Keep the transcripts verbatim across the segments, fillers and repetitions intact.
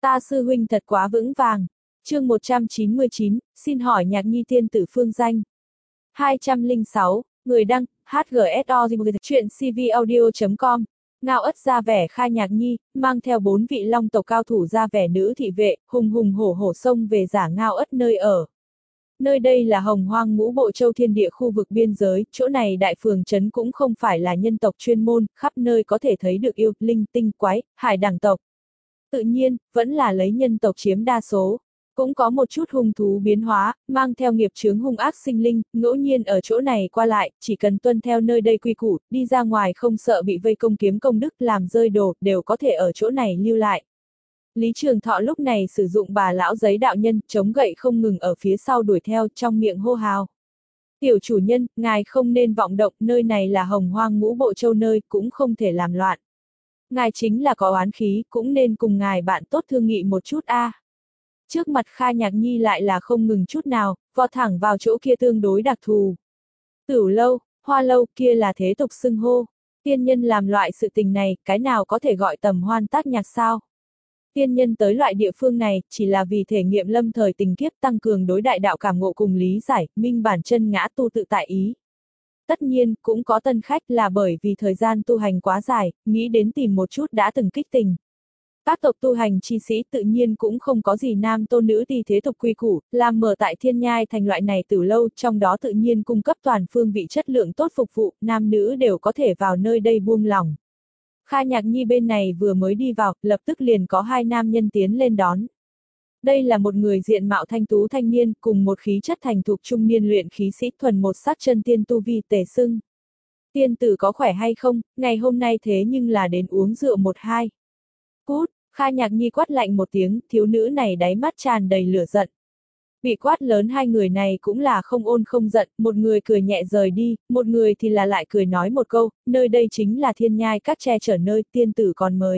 Ta sư huynh thật quá vững vàng. Chương một trăm chín mươi chín, xin hỏi nhạc nhi tiên tử phương danh. hai trăm lẻ sáu, người đăng, hát giê ét o chuyện cvaudio chấm com. Ngao ất ra vẻ khai nhạc nhi, mang theo bốn vị long tộc cao thủ ra vẻ nữ thị vệ, hùng hùng hổ hổ xông về giả Ngao ất nơi ở. Nơi đây là Hồng Hoang Ngũ Bộ Châu thiên địa khu vực biên giới, chỗ này đại phường trấn cũng không phải là nhân tộc chuyên môn, khắp nơi có thể thấy được yêu, linh, tinh, quái, hải đẳng tộc. Tự nhiên, vẫn là lấy nhân tộc chiếm đa số. Cũng có một chút hung thú biến hóa, mang theo nghiệp chướng hung ác sinh linh, ngẫu nhiên ở chỗ này qua lại, chỉ cần tuân theo nơi đây quy củ, đi ra ngoài không sợ bị vây công kiếm công đức làm rơi đồ, đều có thể ở chỗ này lưu lại. Lý Trường Thọ lúc này sử dụng bà lão giấy đạo nhân, chống gậy không ngừng ở phía sau đuổi theo, trong miệng hô hào. Tiểu chủ nhân, ngài không nên vọng động, nơi này là Hồng Hoang Ngũ Bộ Châu nơi, cũng không thể làm loạn. Ngài chính là có oán khí, cũng nên cùng ngài bạn tốt thương nghị một chút a. À. Trước mặt Kha Nhạc Nhi lại là không ngừng chút nào, vọt thẳng vào chỗ kia tương đối đặc thù. Tửu lâu, hoa lâu kia là thế tục xưng hô. Tiên nhân làm loại sự tình này, cái nào có thể gọi tầm hoan tác nhạc sao? Tiên nhân tới loại địa phương này, chỉ là vì thể nghiệm lâm thời tình kiếp tăng cường đối đại đạo cảm ngộ cùng lý giải, minh bản chân ngã tu tự tại ý. Tất nhiên, cũng có tân khách là bởi vì thời gian tu hành quá dài, nghĩ đến tìm một chút đã từng kích tình. Các tộc tu hành chi sĩ tự nhiên cũng không có gì nam tôn nữ ti thế tục quy củ, làm mở tại Thiên Nhai thành loại này từ lâu, trong đó tự nhiên cung cấp toàn phương vị chất lượng tốt phục vụ, nam nữ đều có thể vào nơi đây buông lòng. Kha Nhạc Nhi bên này vừa mới đi vào, lập tức liền có hai nam nhân tiến lên đón. Đây là một người diện mạo thanh tú thanh niên, cùng một khí chất thành thục trung niên luyện khí sĩ thuần một sắc chân tiên tu vi Tề Sưng. Tiên tử có khỏe hay không, ngày hôm nay thế nhưng là đến uống rượu một hai. Cút, Kha Nhạc Nhi quát lạnh một tiếng, thiếu nữ này đáy mắt tràn đầy lửa giận. Bị quát lớn hai người này cũng là không ôn không giận, một người cười nhẹ rời đi, một người thì là lại cười nói một câu, nơi đây chính là Thiên Nhai các che chở nơi, tiên tử còn mời.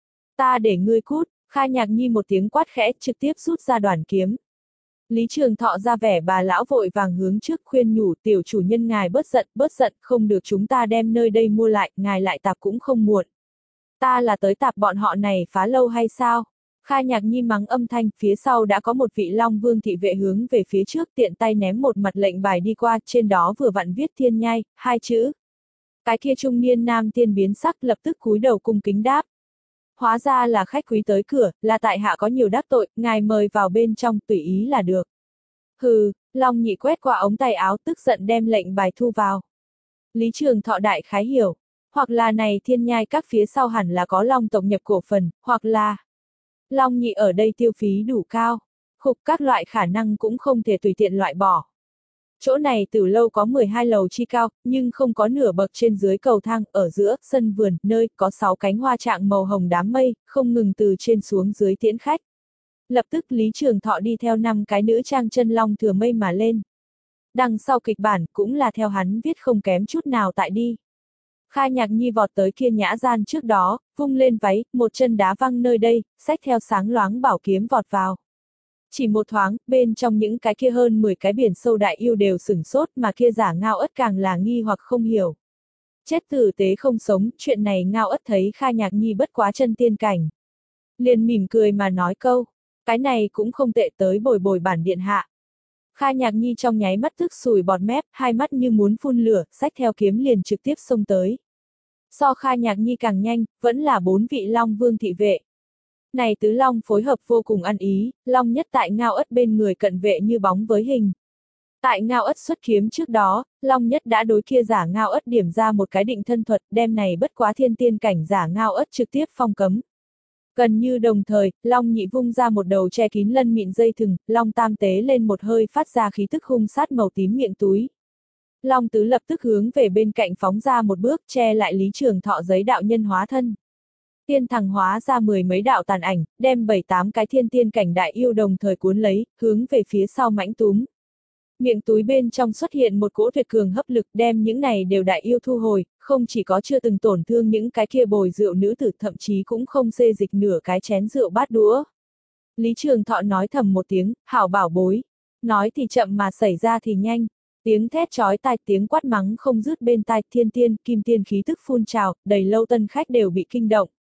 Ta để ngươi cút, Kha Nhạc Nhi một tiếng quát khẽ, trực tiếp rút ra đoàn kiếm. Lý Trường Thọ ra vẻ bà lão vội vàng hướng trước khuyên nhủ, tiểu chủ nhân ngài bớt giận, bớt giận, không được chúng ta đem nơi đây mua lại, ngài lại tạp cũng không muộn. Ta là tới tạp bọn họ này phá lâu hay sao? Kha Nhạc Nhi mắng âm thanh, phía sau đã có một vị Long Vương thị vệ hướng về phía trước tiện tay ném một mặt lệnh bài đi qua, trên đó vừa vặn viết Thiên Nhai, hai chữ. Cái kia trung niên nam tiên biến sắc lập tức cúi đầu cung kính đáp. Hóa ra là khách quý tới cửa, là tại hạ có nhiều đắc tội, ngài mời vào bên trong, tùy ý là được. Hừ, Long Nhị quét qua ống tay áo tức giận đem lệnh bài thu vào. Lý Trường Thọ đại khái hiểu. Hoặc là này Thiên Nhai các phía sau hẳn là có Long tộc nhập cổ phần, hoặc là Long Nhị ở đây tiêu phí đủ cao, khục các loại khả năng cũng không thể tùy tiện loại bỏ. Chỗ này từ lâu có mười hai lầu chi cao, nhưng không có nửa bậc trên dưới cầu thang, ở giữa sân vườn, nơi có sáu cánh hoa trạng màu hồng đám mây, không ngừng từ trên xuống dưới tiễn khách. Lập tức Lý Trường Thọ đi theo năm cái nữ trang chân long thừa mây mà lên. Đằng sau kịch bản cũng là theo hắn viết không kém chút nào tại đi. Kha Nhạc Nhi vọt tới kia nhã gian trước đó, vung lên váy, một chân đá văng nơi đây, xách theo sáng loáng bảo kiếm vọt vào. Chỉ một thoáng, bên trong những cái kia hơn mười cái biển sâu đại yêu đều sửng sốt mà kia giả Ngao ất càng là nghi hoặc không hiểu. Chết tử tế không sống, chuyện này Ngao ất thấy Kha Nhạc Nhi bất quá chân tiên cảnh. Liền mỉm cười mà nói câu, cái này cũng không tệ tới bồi bồi bản điện hạ. Kha Nhạc Nhi trong nháy mắt tức sùi bọt mép, hai mắt như muốn phun lửa, xách theo kiếm liền trực tiếp xông tới. So Kha Nhạc Nhi càng nhanh, vẫn là bốn vị Long Vương thị vệ. Này tứ Long phối hợp vô cùng ăn ý, Long nhất tại Ngao ất bên người cận vệ như bóng với hình. Tại Ngao ất xuất kiếm trước đó, Long nhất đã đối kia giả Ngao ất điểm ra một cái định thân thuật, đem này bất quá thiên tiên cảnh giả Ngao ất trực tiếp phong cấm. Gần như đồng thời, Long nhị vung ra một đầu che kín lân mịn dây thừng, Long tam tế lên một hơi phát ra khí tức hung sát màu tím miệng túi. Long tứ lập tức hướng về bên cạnh phóng ra một bước che lại Lý Trường Thọ giấy đạo nhân hóa thân. Tiên thằng hóa ra mười mấy đạo tàn ảnh, đem bảy tám cái thiên tiên cảnh đại yêu đồng thời cuốn lấy, hướng về phía sau mãnh túm. Miệng túi bên trong xuất hiện một cỗ tuyệt cường hấp lực đem những này đều đại yêu thu hồi, không chỉ có chưa từng tổn thương những cái kia bồi rượu nữ tử thậm chí cũng không xê dịch nửa cái chén rượu bát đũa. Lý Trường Thọ nói thầm một tiếng, hảo bảo bối. Nói thì chậm mà xảy ra thì nhanh. Tiếng thét chói tai tiếng quát mắng không dứt bên tai thiên tiên, kim tiên khí tức phun trào, đầy lâu tân khách đều bị kinh động.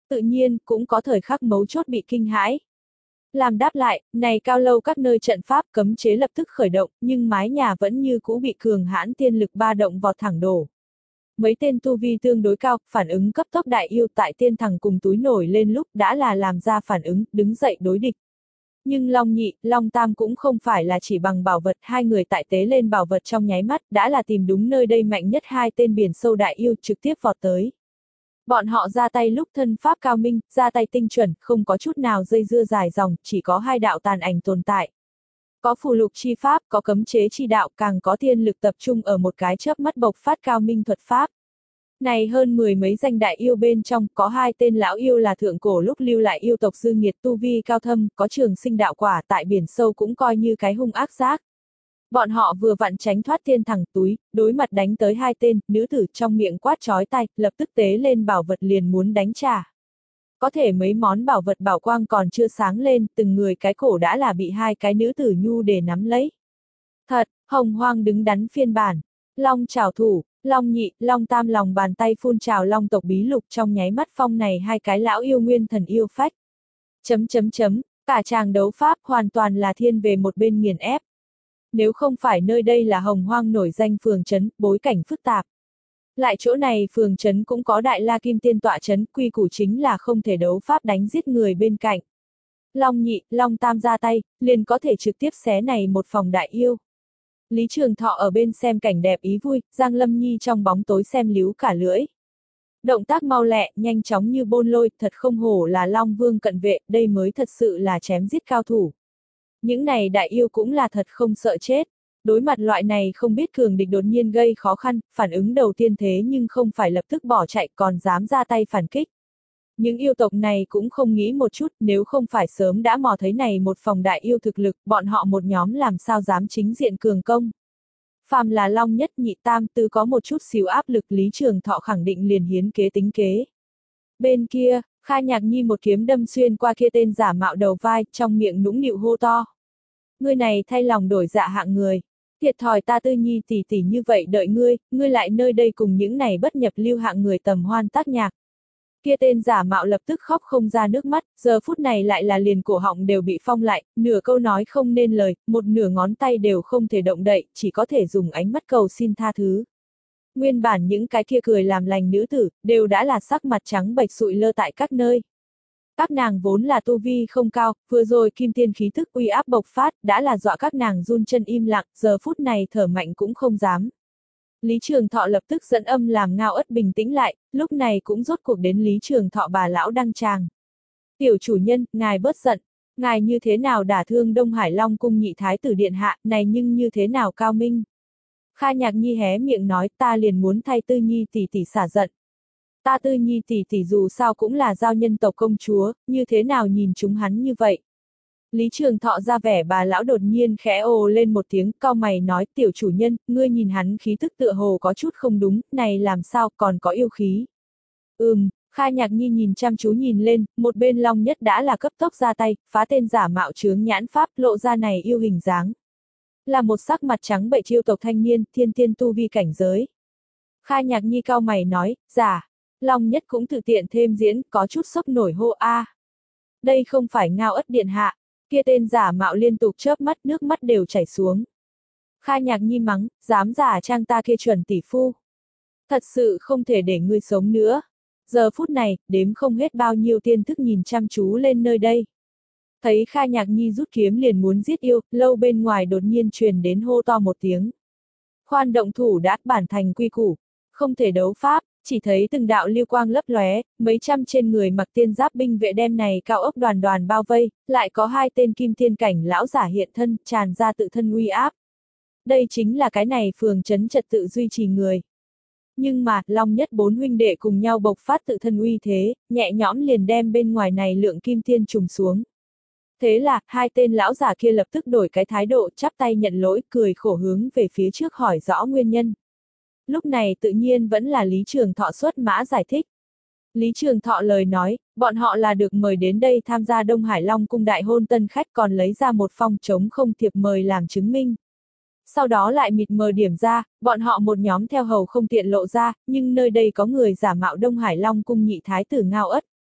tự nhiên cũng có thời khắc mấu chốt bị kinh hãi. Làm đáp lại, này cao lâu các nơi trận pháp cấm chế lập tức khởi động, nhưng mái nhà vẫn như cũ bị cường hãn tiên lực ba động vọt thẳng đổ. Mấy tên tu vi tương đối cao, phản ứng cấp tốc đại yêu tại tiên thằng cùng túi nổi lên lúc đã là làm ra phản ứng, đứng dậy đối địch. Nhưng Long Nhị, Long Tam cũng không phải là chỉ bằng bảo vật, hai người tại tế lên bảo vật trong nháy mắt, đã là tìm đúng nơi đây mạnh nhất hai tên biển sâu đại yêu trực tiếp vọt tới. Bọn họ ra tay lúc thân pháp cao minh, ra tay tinh chuẩn, không có chút nào dây dưa dài dòng, chỉ có hai đạo tàn ảnh tồn tại. Có phù lục chi pháp, có cấm chế chi đạo, càng có thiên lực tập trung ở một cái chớp mắt bộc phát cao minh thuật pháp. Này hơn mười mấy danh đại yêu bên trong, có hai tên lão yêu là thượng cổ lúc lưu lại yêu tộc dư nghiệt tu vi cao thâm, có trường sinh đạo quả tại biển sâu cũng coi như cái hung ác giác. Bọn họ vừa vặn tránh thoát tiên thẳng túi, đối mặt đánh tới hai tên, nữ tử trong miệng quát chói tai, lập tức tế lên bảo vật liền muốn đánh trả. Có thể mấy món bảo vật bảo quang còn chưa sáng lên, từng người cái cổ đã là bị hai cái nữ tử nhu để nắm lấy. Thật, hồng hoang đứng đắn phiên bản. Long trảo thủ, Long Nhị, Long Tam lòng bàn tay phun trào long tộc bí lục trong nháy mắt phong này hai cái lão yêu nguyên thần yêu phách. Chấm chấm chấm, cả tràng đấu pháp hoàn toàn là thiên về một bên nghiền ép. Nếu không phải nơi đây là hồng hoang nổi danh phường trấn, bối cảnh phức tạp. Lại chỗ này phường trấn cũng có đại la kim tiên tọa trấn, quy củ chính là không thể đấu pháp đánh giết người bên cạnh. Long Nhị, Long Tam ra tay, liền có thể trực tiếp xé này một phòng đại yêu. Lý Trường Thọ ở bên xem cảnh đẹp ý vui, Giang Lâm Nhi trong bóng tối xem líu cả lưỡi. Động tác mau lẹ, nhanh chóng như bôn lôi, thật không hổ là Long Vương cận vệ, đây mới thật sự là chém giết cao thủ. Những này đại yêu cũng là thật không sợ chết. Đối mặt loại này không biết cường địch đột nhiên gây khó khăn, phản ứng đầu tiên thế nhưng không phải lập tức bỏ chạy còn dám ra tay phản kích. Những yêu tộc này cũng không nghĩ một chút, nếu không phải sớm đã mò thấy này một phòng đại yêu thực lực, bọn họ một nhóm làm sao dám chính diện cường công. Phàm là Long Nhất Nhị Tam Tứ có một chút xíu áp lực, Lý Trường Thọ khẳng định liền hiến kế tính kế. Bên kia, Kha Nhạc Nhi một kiếm đâm xuyên qua kia tên giả mạo đầu vai, trong miệng nũng nịu hô to. Ngươi này thay lòng đổi dạ hạng người. Thiệt thòi ta Tư Nhi tỷ tỷ như vậy đợi ngươi, ngươi lại nơi đây cùng những này bất nhập lưu hạng người tầm hoan tác nhạc. Kia tên giả mạo lập tức khóc không ra nước mắt, giờ phút này lại là liền cổ họng đều bị phong lại, nửa câu nói không nên lời, một nửa ngón tay đều không thể động đậy, chỉ có thể dùng ánh mắt cầu xin tha thứ. Nguyên bản những cái kia cười làm lành nữ tử, đều đã là sắc mặt trắng bệch sụi lơ tại các nơi. Các nàng vốn là tu vi không cao, vừa rồi kim tiên khí thức uy áp bộc phát, đã là dọa các nàng run chân im lặng, giờ phút này thở mạnh cũng không dám. Lý Trường Thọ lập tức dẫn âm làm Ngao Ất bình tĩnh lại, lúc này cũng rốt cuộc đến Lý Trường Thọ bà lão đăng tràng. Tiểu chủ nhân, ngài bớt giận, ngài như thế nào đả thương Đông Hải Long cung nhị thái tử điện hạ, này nhưng như thế nào cao minh. Kha Nhạc Nhi hé miệng nói, ta liền muốn thay Tư Nhi tỷ tỷ xả giận. Ta Tư Nhi tỷ tỷ dù sao cũng là giao nhân tộc công chúa, như thế nào nhìn chúng hắn như vậy. Lý Trường Thọ ra vẻ bà lão đột nhiên khẽ ồ lên một tiếng, cau mày nói, tiểu chủ nhân, ngươi nhìn hắn khí tức tựa hồ có chút không đúng, này làm sao còn có yêu khí. Ừm, Kha Nhạc Nhi nhìn chăm chú nhìn lên, một bên Long Nhất đã là cấp tốc ra tay, phá tên giả mạo chướng nhãn pháp, lộ ra này yêu hình dáng. Là một sắc mặt trắng bệch yêu tộc thanh niên, thiên tiên tu vi cảnh giới. Kha Nhạc Nhi cau mày nói, giả, Long Nhất cũng tự tiện thêm diễn, có chút sốc nổi hô a. À. Đây không phải Ngao Ất điện hạ. Kia tên giả mạo liên tục chớp mắt, nước mắt đều chảy xuống. Kha Nhạc Nhi mắng, dám giả trang ta kia chuẩn tỷ phu. Thật sự không thể để ngươi sống nữa. Giờ phút này, đếm không hết bao nhiêu tiên thức nhìn chăm chú lên nơi đây. Thấy Kha Nhạc Nhi rút kiếm liền muốn giết yêu, lâu bên ngoài đột nhiên truyền đến hô to một tiếng. Khoan động thủ đã bản thành quy củ, không thể đấu pháp. Chỉ thấy từng đạo lưu quang lấp lóe, mấy trăm trên người mặc tiên giáp binh vệ đem này cao ốc đoàn đoàn bao vây, lại có hai tên kim tiên cảnh lão giả hiện thân, tràn ra tự thân uy áp. Đây chính là cái này phường trấn trật tự duy trì người. Nhưng mà, Long Nhất bốn huynh đệ cùng nhau bộc phát tự thân uy thế, nhẹ nhõm liền đem bên ngoài này lượng kim tiên trùng xuống. Thế là, hai tên lão giả kia lập tức đổi cái thái độ, chắp tay nhận lỗi, cười khổ hướng về phía trước hỏi rõ nguyên nhân. Lúc này tự nhiên vẫn là Lý Trường Thọ xuất mã giải thích. Lý Trường Thọ lời nói, bọn họ là được mời đến đây tham gia Đông Hải Long cung đại hôn tân khách còn lấy ra một phong trống không thiệp mời làm chứng minh. Sau đó lại mịt mờ điểm ra, bọn họ một nhóm theo hầu không tiện lộ ra, nhưng nơi đây có người giả mạo Đông Hải Long cung nhị thái tử Ngao Ất.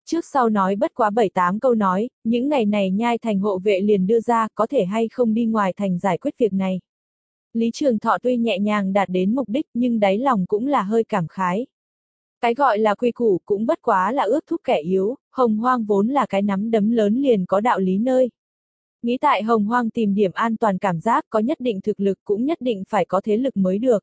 Trước sau nói bất quá bảy tám câu nói, những ngày này Nhai Thành hộ vệ liền đưa ra, có thể hay không đi ngoài thành giải quyết việc này. Lý Trường Thọ tuy nhẹ nhàng đạt đến mục đích nhưng đáy lòng cũng là hơi cảm khái. Cái gọi là quy củ cũng bất quá là ước thúc kẻ yếu, Hồng Hoang vốn là cái nắm đấm lớn liền có đạo lý nơi. Nghĩ tại Hồng Hoang tìm điểm an toàn cảm giác có nhất định thực lực cũng nhất định phải có thế lực mới được.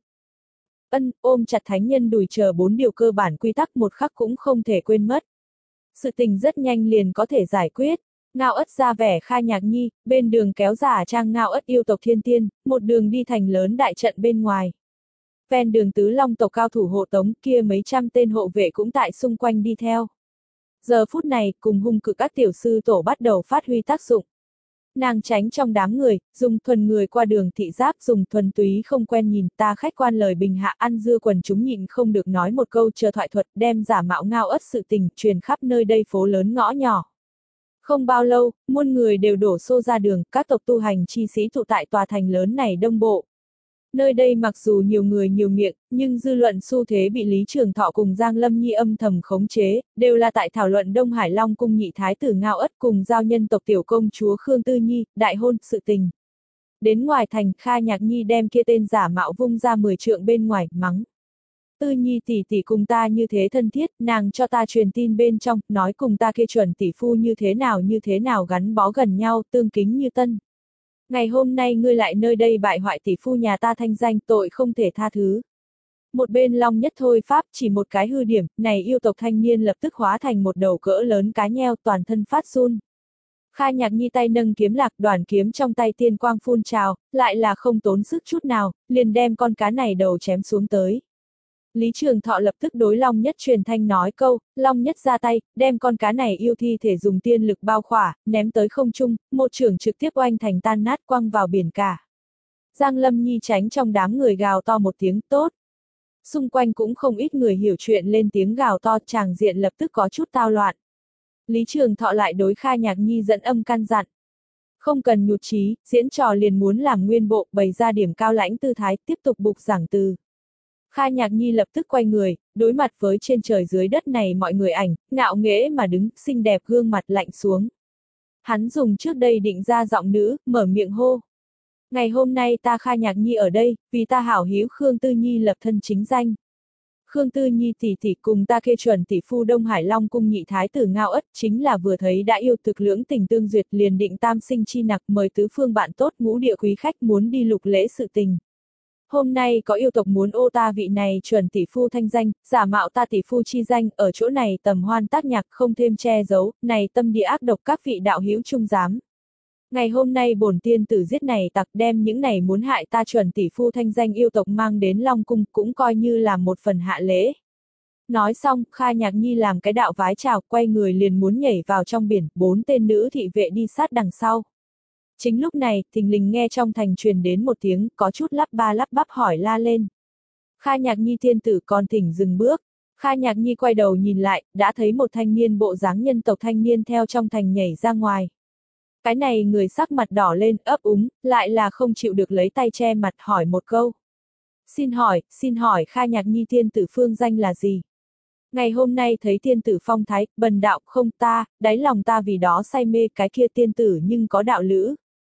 Ân, ôm chặt thánh nhân đùi chờ bốn điều cơ bản quy tắc một khắc cũng không thể quên mất. Sự tình rất nhanh liền có thể giải quyết. Ngao Ất ra vẻ Kha Nhạc Nhi, bên đường kéo giả trang Ngao Ất yêu tộc thiên tiên, một đường đi thành lớn đại trận bên ngoài. Ven đường tứ long tộc cao thủ hộ tống kia mấy trăm tên hộ vệ cũng tại xung quanh đi theo. Giờ phút này, cùng hung cự các tiểu sư tổ bắt đầu phát huy tác dụng. Nàng tránh trong đám người, dùng thuần người qua đường thị giác dùng thuần túy không quen nhìn ta khách quan lời bình hạ ăn dưa quần chúng nhịn không được nói một câu chờ thoại thuật đem giả mạo Ngao Ất sự tình truyền khắp nơi đây phố lớn ngõ nhỏ. Không bao lâu, muôn người đều đổ xô ra đường, các tộc tu hành chi sĩ tụ tại tòa thành lớn này đông bộ. Nơi đây mặc dù nhiều người nhiều miệng, nhưng dư luận xu thế bị Lý Trường Thọ cùng Giang Lâm Nhi âm thầm khống chế, đều là tại thảo luận Đông Hải Long cung nhị thái tử Ngao Ất cùng giao nhân tộc tiểu công chúa Khương Tư Nhi, đại hôn, sự tình. Đến ngoài thành, Kha Nhạc Nhi đem kia tên giả mạo vung ra mười trượng bên ngoài, mắng. Tư Nhi tỷ tỷ cùng ta như thế thân thiết, nàng cho ta truyền tin bên trong, nói cùng ta kia chuẩn tỷ phu như thế nào như thế nào gắn bó gần nhau, tương kính như tân. Ngày hôm nay ngươi lại nơi đây bại hoại tỷ phu nhà ta thanh danh, tội không thể tha thứ. Một bên long nhất thôi pháp chỉ một cái hư điểm, này yêu tộc thanh niên lập tức hóa thành một đầu cỡ lớn cá nheo toàn thân phát run. Kha Nhạc Nhi tay nâng kiếm lạc đoàn kiếm trong tay tiên quang phun trào, lại là không tốn sức chút nào, liền đem con cá này đầu chém xuống tới. Lý Trường Thọ lập tức đối Long Nhất truyền thanh nói câu, Long Nhất ra tay, đem con cá này yêu thi thể dùng tiên lực bao khỏa, ném tới không trung, một trưởng trực tiếp oanh thành tan nát quăng vào biển cả. Giang Lâm Nhi tránh trong đám người gào to một tiếng tốt. Xung quanh cũng không ít người hiểu chuyện lên tiếng gào to, tràng diện lập tức có chút tao loạn. Lý Trường Thọ lại đối Kha Nhạc Nhi dẫn âm căn dặn. Không cần nhụt chí, diễn trò liền muốn làm nguyên bộ, bày ra điểm cao lãnh tư thái, tiếp tục bục giảng từ. Kha Nhạc Nhi lập tức quay người, đối mặt với trên trời dưới đất này mọi người ảnh, ngạo nghễ mà đứng, xinh đẹp gương mặt lạnh xuống. Hắn dùng trước đây định ra giọng nữ, mở miệng hô. Ngày hôm nay ta Kha Nhạc Nhi ở đây, vì ta hảo hữu Khương Tư Nhi lập thân chính danh. Khương Tư Nhi tỷ tỷ cùng ta kê chuẩn tỷ phu Đông Hải Long cung nhị thái tử Ngao Ất chính là vừa thấy đã yêu thực lưỡng tình tương duyệt liền định tam sinh chi nặc mời tứ phương bạn tốt ngũ địa quý khách muốn đi lục lễ sự tình. Hôm nay có yêu tộc muốn ô ta vị này chuẩn tỷ phu thanh danh, giả mạo ta tỷ phu chi danh, ở chỗ này tầm hoan tác nhạc không thêm che giấu, này tâm địa ác độc các vị đạo hữu trung giám. Ngày hôm nay bổn tiên tử giết này tặc đem những này muốn hại ta chuẩn tỷ phu thanh danh yêu tộc mang đến Long cung cũng coi như là một phần hạ lễ. Nói xong, Kha Nhạc Nhi làm cái đạo vái chào, quay người liền muốn nhảy vào trong biển, bốn tên nữ thị vệ đi sát đằng sau. Chính lúc này, thình lình nghe trong thành truyền đến một tiếng, có chút lắp ba lắp bắp hỏi la lên. Kha Nhạc Nhi tiên tử còn thỉnh dừng bước. Kha Nhạc Nhi quay đầu nhìn lại, đã thấy một thanh niên bộ dáng nhân tộc thanh niên theo trong thành nhảy ra ngoài. Cái này người sắc mặt đỏ lên, ấp úng, lại là không chịu được lấy tay che mặt hỏi một câu. Xin hỏi, xin hỏi Kha Nhạc Nhi tiên tử phương danh là gì? Ngày hôm nay thấy tiên tử phong thái, bần đạo không ta, đáy lòng ta vì đó say mê cái kia tiên tử nhưng có đạo lữ.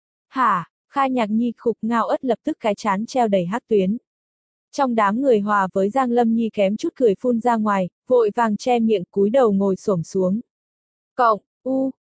Hả, Kha Nhạc Nhi khục Ngao Ất lập tức cái chán treo đầy hắc tuyến. Trong đám người hòa với Giang Lâm Nhi kém chút cười phun ra ngoài, vội vàng che miệng cúi đầu ngồi xổm xuống. Cộng, u,